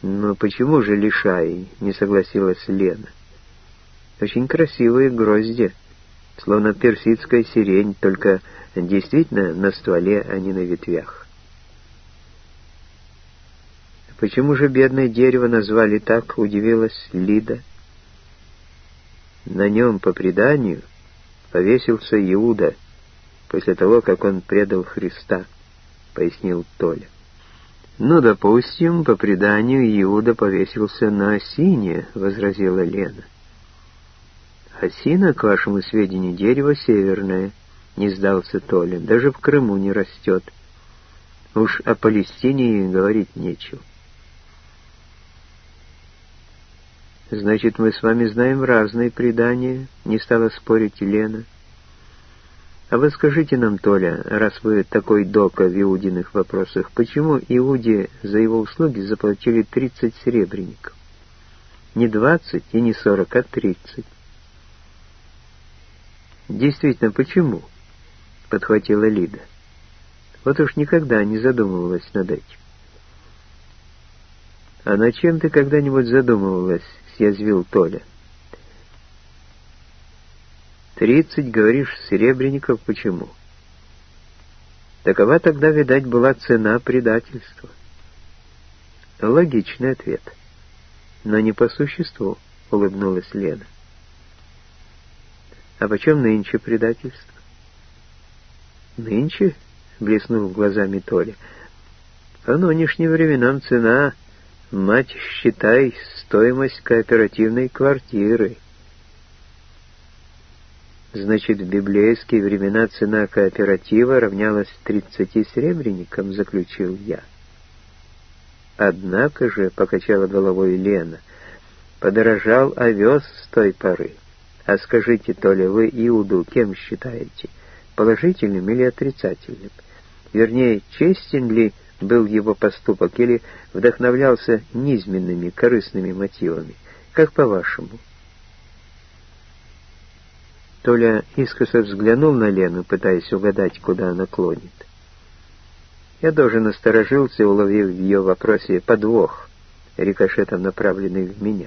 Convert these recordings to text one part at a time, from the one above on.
«Но почему же лишай?» — не согласилась Лена. «Очень красивые грозди, словно персидская сирень, только действительно на стволе, а не на ветвях». «Почему же бедное дерево назвали так?» — удивилась Лида. «На нем, по преданию, повесился Иуда после того, как он предал Христа», — пояснил Толя. «Ну, допустим, по преданию Иуда повесился на осине», — возразила Лена. «Осина, к вашему сведению, дерево северное», — не сдался Толя, — «даже в Крыму не растет. Уж о Палестине и говорить нечего». «Значит, мы с вами знаем разные предания», — не стала спорить Лена. «А вы скажите нам, Толя, раз вы такой дока в Иудиных вопросах, почему Иуде за его услуги заплатили 30 серебряников? Не 20 и не 40, а 30. «Действительно, почему?» — подхватила Лида. «Вот уж никогда не задумывалась над этим». «А над чем ты когда-нибудь задумывалась?» — съязвил Толя. 30, говоришь, серебряников, почему? Такова тогда, видать, была цена предательства. Логичный ответ. Но не по существу, улыбнулась Лена. А почем нынче предательство? Нынче? Блеснул глазами Толя. По нынешним временам цена, мать, считай, стоимость кооперативной квартиры. Значит, в библейские времена цена кооператива равнялась 30 серебряникам, заключил я. Однако же, покачала головой Лена, подорожал овес с той поры. А скажите, Толя, вы Иуду кем считаете? Положительным или отрицательным? Вернее, честен ли был его поступок или вдохновлялся низменными, корыстными мотивами? Как по-вашему? Толя искоса взглянул на Лену, пытаясь угадать, куда она клонит. Я даже насторожился, уловив в ее вопросе подвох, рикошетом направленный в меня.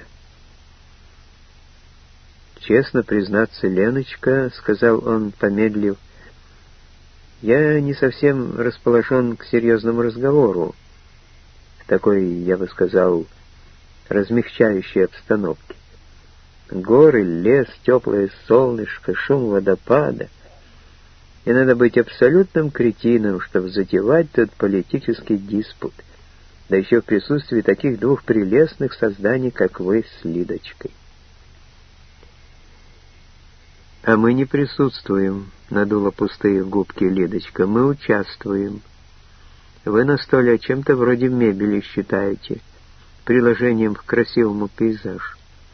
«Честно признаться, Леночка, — сказал он, помедлив, — я не совсем расположен к серьезному разговору в такой, я бы сказал, размягчающей обстановке. Горы, лес, теплое солнышко, шум водопада. И надо быть абсолютным кретином, чтобы затевать тут политический диспут, да еще в присутствии таких двух прелестных созданий, как вы с Лидочкой. «А мы не присутствуем», — надула пустые губки Лидочка, — «мы участвуем. Вы на столе чем-то вроде мебели считаете, приложением к красивому пейзажу».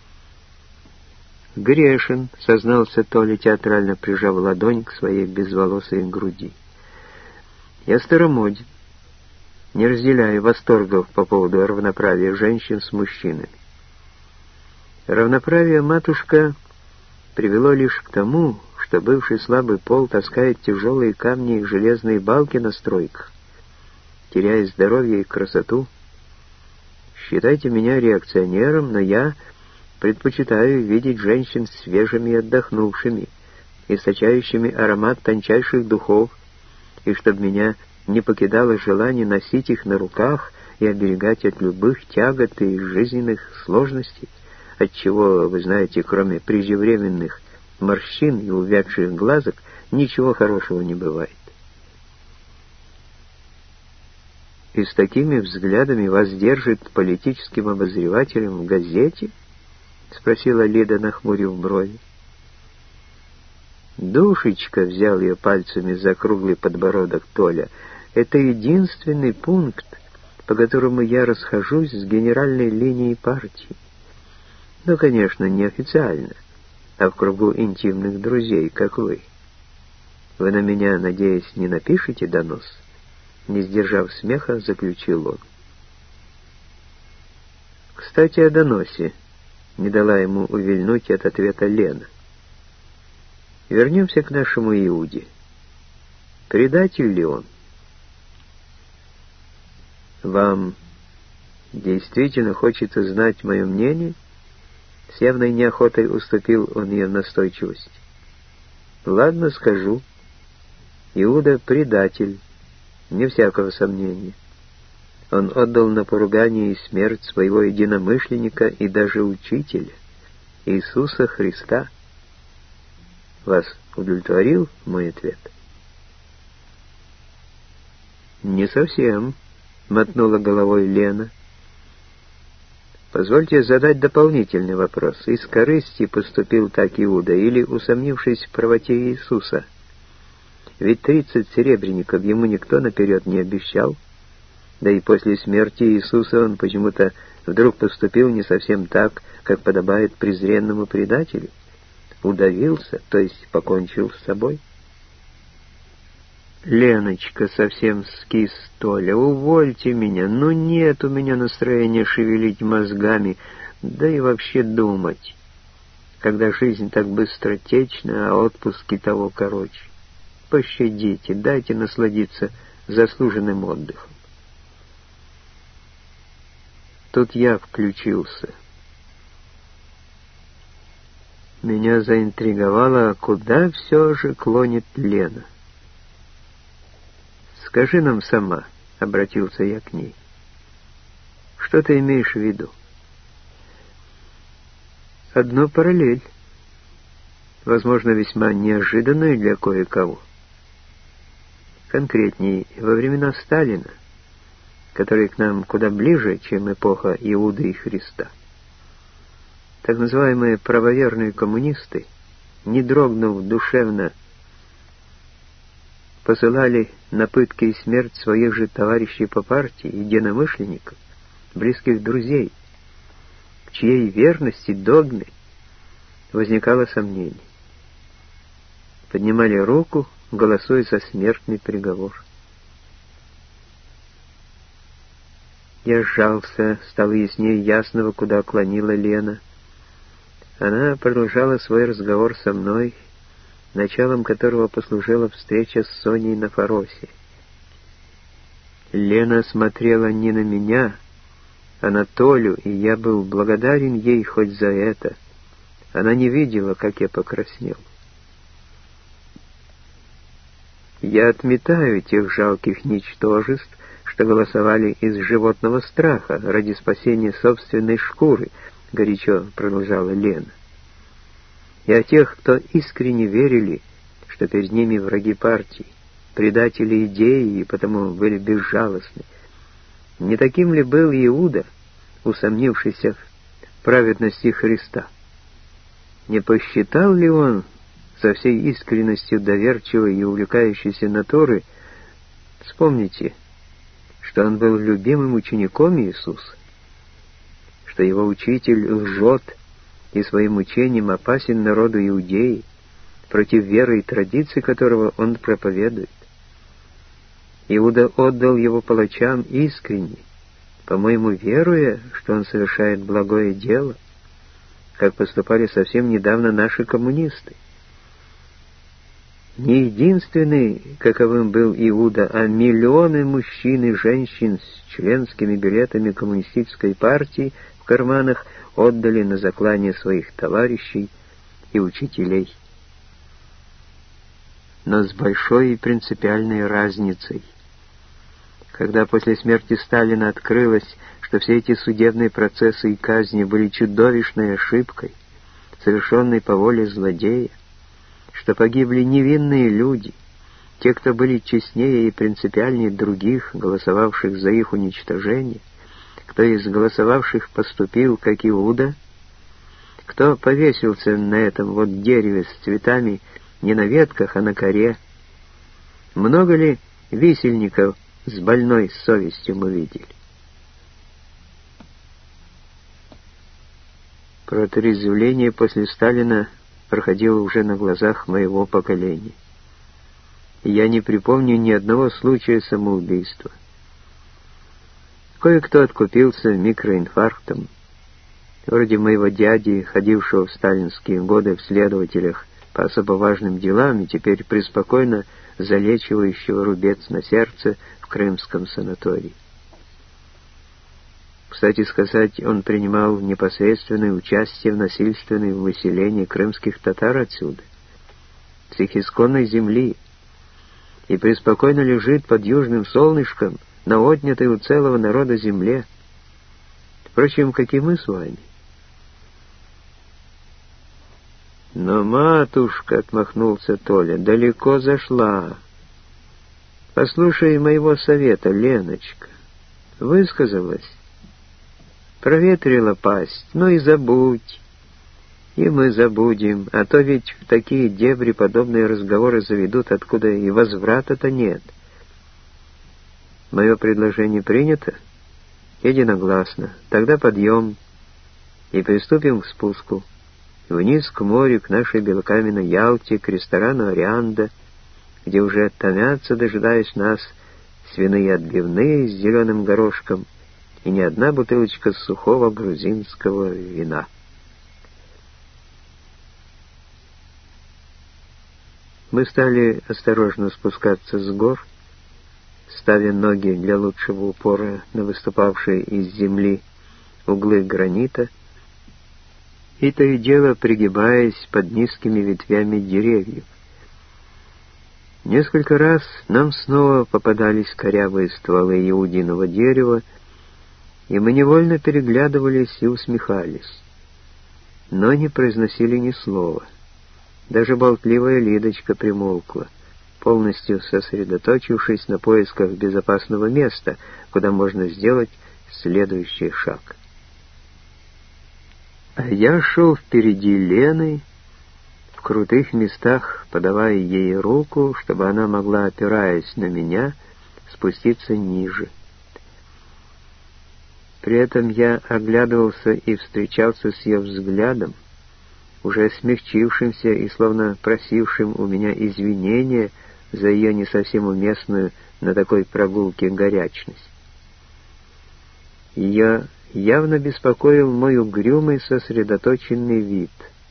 «Грешен», — сознался Толя, театрально прижав ладонь к своей безволосой груди. «Я старомоден, не разделяю восторгов по поводу равноправия женщин с мужчинами. Равноправие, матушка, привело лишь к тому, что бывший слабый пол таскает тяжелые камни и железные балки на стройках, теряя здоровье и красоту. Считайте меня реакционером, но я предпочитаю видеть женщин свежими и отдохнувшими, источающими аромат тончайших духов, и чтобы меня не покидало желание носить их на руках и оберегать от любых тягот и жизненных сложностей, отчего, вы знаете, кроме преждевременных морщин и увядших глазок, ничего хорошего не бывает. И с такими взглядами вас держит политическим обозревателем в газете? — спросила Лида, нахмурив брови. «Душечка», — взял ее пальцами за круглый подбородок Толя, — «это единственный пункт, по которому я расхожусь с генеральной линией партии. Ну, конечно, не официально, а в кругу интимных друзей, как вы. Вы на меня, надеюсь, не напишете донос?» Не сдержав смеха, заключил он. «Кстати, о доносе», — не дала ему увильнуть от ответа Лена. «Вернемся к нашему Иуде. Предатель ли он?» «Вам действительно хочется знать мое мнение?» С явной неохотой уступил он ее настойчивости. «Ладно, скажу. Иуда — предатель, не всякого сомнения. Он отдал на поругание и смерть своего единомышленника и даже учителя, Иисуса Христа. Вас удовлетворил мой ответ?» «Не совсем», — мотнула головой Лена. «Позвольте задать дополнительный вопрос. Из корысти поступил так Иуда или усомнившись в правоте Иисуса? Ведь 30 серебряников ему никто наперед не обещал. Да и после смерти Иисуса он почему-то вдруг поступил не совсем так, как подобает презренному предателю. Удавился, то есть покончил с собой». «Леночка, совсем скис, Толя, увольте меня. Ну нет у меня настроения шевелить мозгами, да и вообще думать, когда жизнь так быстротечна, а отпуски того короче. Пощадите, дайте насладиться заслуженным отдыхом». Тут я включился. Меня заинтриговало, куда все же клонит Лена. «Скажи нам сама», — обратился я к ней, — «что ты имеешь в виду?» «Одну параллель, возможно, весьма неожиданную для кое-кого. Конкретней, во времена Сталина, который к нам куда ближе, чем эпоха Иуды и Христа. Так называемые правоверные коммунисты, не дрогнув душевно, посылали на пытки и смерть своих же товарищей по партии, единомышленников, близких друзей, в чьей верности догме возникало сомнение. Поднимали руку, голосуя за смертный приговор. Я сжался, стало яснее ясного, куда клонила Лена. Она продолжала свой разговор со мной, началом которого послужила встреча с Соней на Фаросе. Лена смотрела не на меня, а на Толю, и я был благодарен ей хоть за это. Она не видела, как я покраснел. Я отметаю тех жалких ничтожеств, что голосовали из животного страха ради спасения собственной шкуры, горячо продолжала Лена. И о тех, кто искренне верили, что перед ними враги партии, предатели идеи и потому были безжалостны. Не таким ли был Иуда, усомнившийся в праведности Христа? Не посчитал ли он со всей искренностью доверчивой и увлекающейся натуры, вспомните, что он был любимым учеником Иисуса, что его учитель лжет и своим учением опасен народу Иудеи, против веры и традиций которого он проповедует. Иуда отдал его палачам искренне, по-моему, веруя, что он совершает благое дело, как поступали совсем недавно наши коммунисты. Не единственный, каковым был Иуда, а миллионы мужчин и женщин с членскими билетами коммунистической партии в карманах отдали на заклание своих товарищей и учителей. Но с большой и принципиальной разницей. Когда после смерти Сталина открылось, что все эти судебные процессы и казни были чудовищной ошибкой, совершенной по воле злодея, что погибли невинные люди, те, кто были честнее и принципиальнее других, голосовавших за их уничтожение, кто из голосовавших поступил, как Иуда, кто повесился на этом вот дереве с цветами не на ветках, а на коре. Много ли висельников с больной совестью мы видели? Протрезвление после Сталина проходило уже на глазах моего поколения. И я не припомню ни одного случая самоубийства. Кое-кто откупился микроинфарктом, вроде моего дяди, ходившего в сталинские годы в следователях по особо важным делам и теперь преспокойно залечивающего рубец на сердце в крымском санатории. Кстати сказать, он принимал непосредственное участие в насильственном выселении крымских татар отсюда, с их исконной земли, и преспокойно лежит под южным солнышком на отнятой у целого народа земле, впрочем, как и мы с вами. Но матушка, — отмахнулся Толя, — далеко зашла. Послушай моего совета, Леночка. Высказалась, проветрила пасть, ну и забудь. И мы забудем, а то ведь в такие дебри подобные разговоры заведут, откуда и возврата-то нет. Мое предложение принято? Единогласно. Тогда подъем и приступим к спуску. Вниз к морю, к нашей белокаменной Ялте, к ресторану «Орианда», где уже томятся, дожидаясь нас, свиные отбивные с зеленым горошком и не одна бутылочка сухого грузинского вина. Мы стали осторожно спускаться с гор, ставя ноги для лучшего упора на выступавшие из земли углы гранита, и то и дело пригибаясь под низкими ветвями деревьев. Несколько раз нам снова попадались корявые стволы иудиного дерева, и мы невольно переглядывались и усмехались, но не произносили ни слова. Даже болтливая Лидочка примолкла, полностью сосредоточившись на поисках безопасного места, куда можно сделать следующий шаг. А я шел впереди Лены, в крутых местах подавая ей руку, чтобы она могла, опираясь на меня, спуститься ниже. При этом я оглядывался и встречался с ее взглядом, уже смягчившимся и словно просившим у меня извинения за ее не совсем уместную на такой прогулке горячность. Ее явно беспокоил мой угрюмый сосредоточенный вид.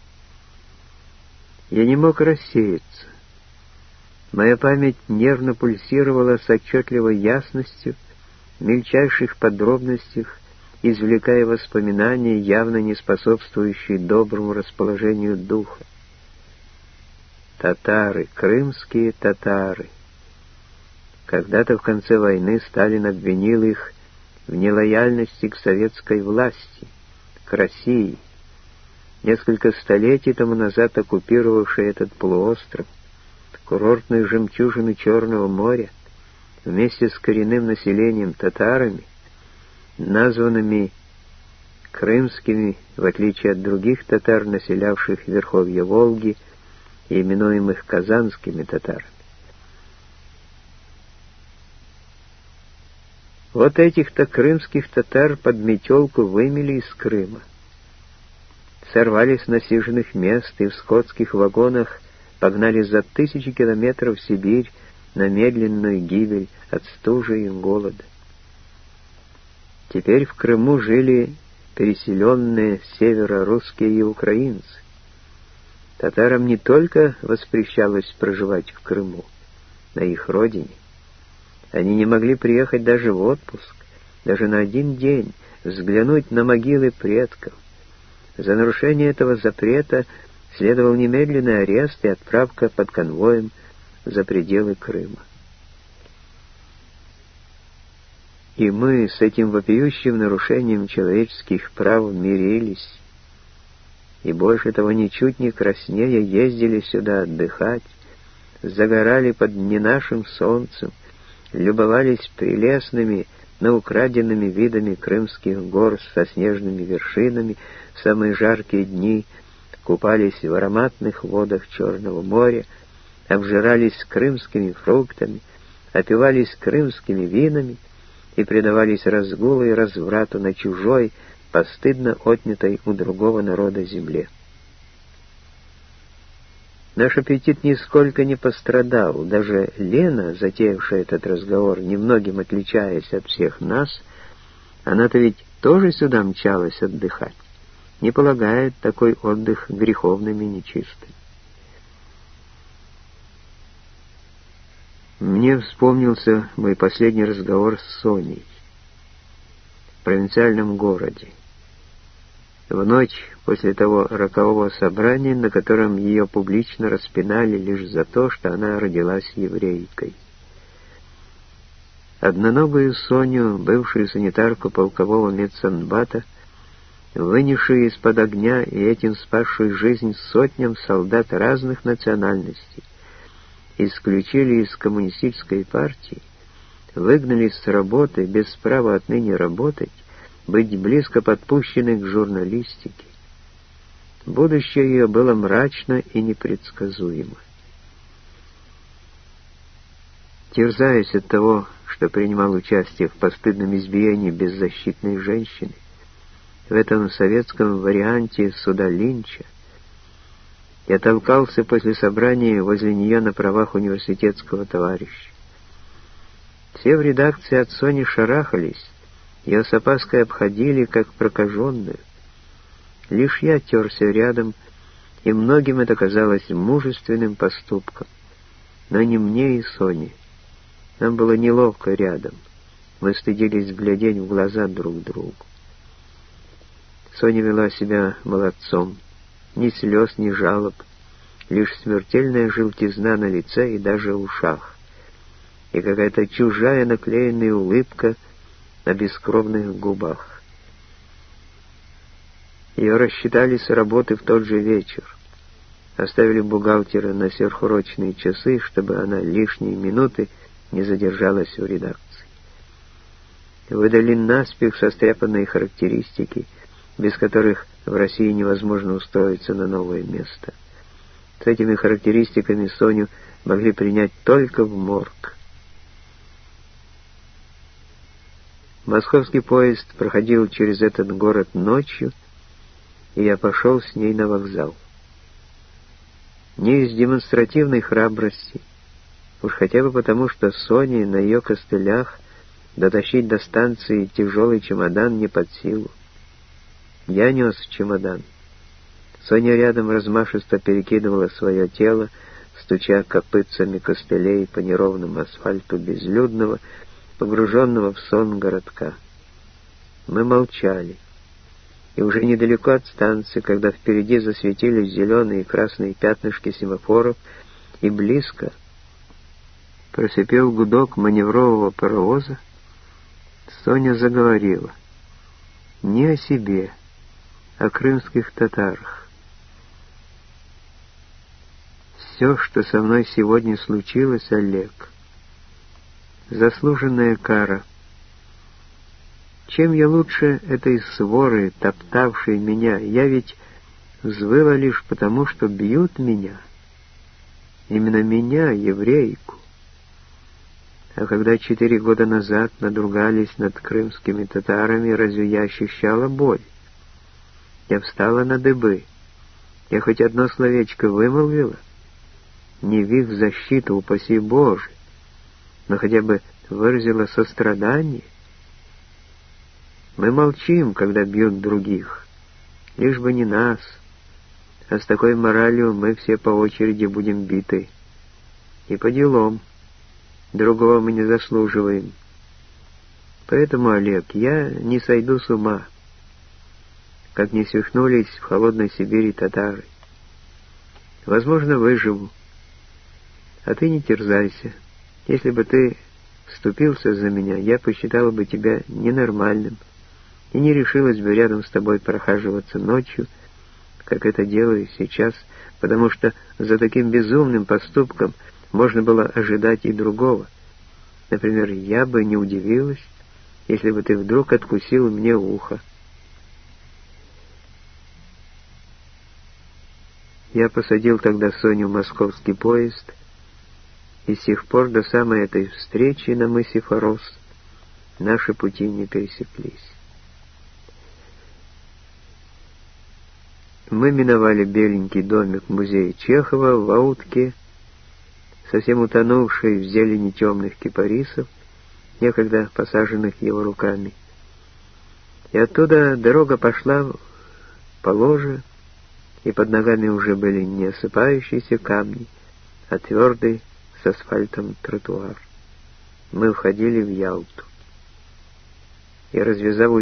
Я не мог рассеяться. Моя память нервно пульсировала с отчетливой ясностью, в мельчайших подробностях, извлекая воспоминания, явно не способствующие доброму расположению духа. Татары, крымские татары. Когда-то в конце войны Сталин обвинил их в нелояльности к советской власти, к России, несколько столетий тому назад оккупировавший этот полуостров, курортную жемчужину Черного моря, вместе с коренным населением татарами, названными крымскими, в отличие от других татар, населявших верховья Волги и именуемых казанскими татарами. Вот этих-то крымских татар под метелку вымели из Крыма, сорвали с насиженных мест и в скотских вагонах погнали за 1000 километров в Сибирь на медленную гибель от стужи и голода. Теперь в Крыму жили переселенные с севера русские и украинцы. Татарам не только воспрещалось проживать в Крыму, на их родине. Они не могли приехать даже в отпуск, даже на один день, взглянуть на могилы предков. За нарушение этого запрета следовал немедленный арест и отправка под конвоем за пределы Крыма. И мы с этим вопиющим нарушением человеческих прав мирились, и больше того, ничуть не краснея, ездили сюда отдыхать, загорали под не нашим солнцем, любовались прелестными, но украденными видами крымских гор со снежными вершинами в самые жаркие дни, купались в ароматных водах Черного моря, обжирались крымскими фруктами, опивались крымскими винами и предавались разгулу и разврату на чужой, постыдно отнятой у другого народа земле. Наш аппетит нисколько не пострадал. Даже Лена, затеявшая этот разговор, немногим отличаясь от всех нас, она-то ведь тоже сюда мчалась отдыхать, не полагает такой отдых греховным и нечистым. Мне вспомнился мой последний разговор с Соней. провинциальном городе. В ночь после того рокового собрания, на котором ее публично распинали лишь за то, что она родилась еврейкой. Одноногую Соню, бывшую санитарку полкового медсанбата, вынесшую из-под огня и этим спасшую жизнь сотням солдат разных национальностей, исключили из коммунистической партии, выгнали с работы без права отныне работать, быть близко подпущенной к журналистике. Будущее ее было мрачно и непредсказуемо. Терзаясь от того, что принимал участие в постыдном избиении беззащитной женщины, в этом советском варианте суда Линча, я толкался после собрания возле нее на правах университетского товарища. Все в редакции от Сони шарахались, ее с опаской обходили, как прокаженную. Лишь я терся рядом, и многим это казалось мужественным поступком. Но не мне и Соне. Нам было неловко рядом. Мы стыдились глядеть в глаза друг другу. Соня вела себя молодцом. Ни слез, ни жалоб, лишь смертельная желтизна на лице и даже ушах. И какая-то чужая наклеенная улыбка на бескровных губах. Ее рассчитали с работы в тот же вечер. Оставили бухгалтера на сверхурочные часы, чтобы она лишние минуты не задержалась в редакции. Выдали наспех состряпанные характеристики, без которых в России невозможно устроиться на новое место. С этими характеристиками Соню могли принять только в морг. Московский поезд проходил через этот город ночью, и я пошел с ней на вокзал. Не из демонстративной храбрости, уж хотя бы потому, что Соне на ее костылях дотащить до станции тяжелый чемодан не под силу. Я нес чемодан. Соня рядом размашисто перекидывала свое тело, стуча копытцами костылей по неровному асфальту безлюдного, погруженного в сон городка. Мы молчали. И уже недалеко от станции, когда впереди засветились зеленые и красные пятнышки семафоров, и близко просипел гудок маневрового паровоза, Соня заговорила. Не о себе, о крымских татарах. Все, что со мной сегодня случилось, Олег, заслуженная кара. Чем я лучше этой своры, топтавшей меня? Я ведь взвыла лишь потому, что бьют меня. Именно меня, еврейку. А когда 4 года назад надругались над крымскими татарами, разве я ощущала боль? Я встала на дыбы. Я хоть одно словечко вымолвила? Не в их защиту, упаси Боже, но хотя бы выразила сострадание. Мы молчим, когда бьют других, лишь бы не нас, а с такой моралью мы все по очереди будем биты. И по делам. Другого мы не заслуживаем. Поэтому, Олег, я не сойду с ума, как не свихнулись в холодной Сибири татары. Возможно, выживу. А ты не терзайся. Если бы ты вступился за меня, я посчитала бы тебя ненормальным и не решилась бы рядом с тобой прохаживаться ночью, как это делаю сейчас, потому что за таким безумным поступком можно было ожидать и другого. Например, я бы не удивилась, если бы ты вдруг откусил мне ухо. Я посадил тогда Соню в московский поезд, и с тех пор до самой этой встречи на мысе Форос наши пути не пересеклись. Мы миновали беленький домик музея Чехова в Аутке, совсем утонувший в зелени темных кипарисов, некогда посаженных его руками. И оттуда дорога пошла по ложе, и под ногами уже были не осыпающиеся камни, а твердый с асфальтом тротуар. Мы входили в Ялту. И, развязав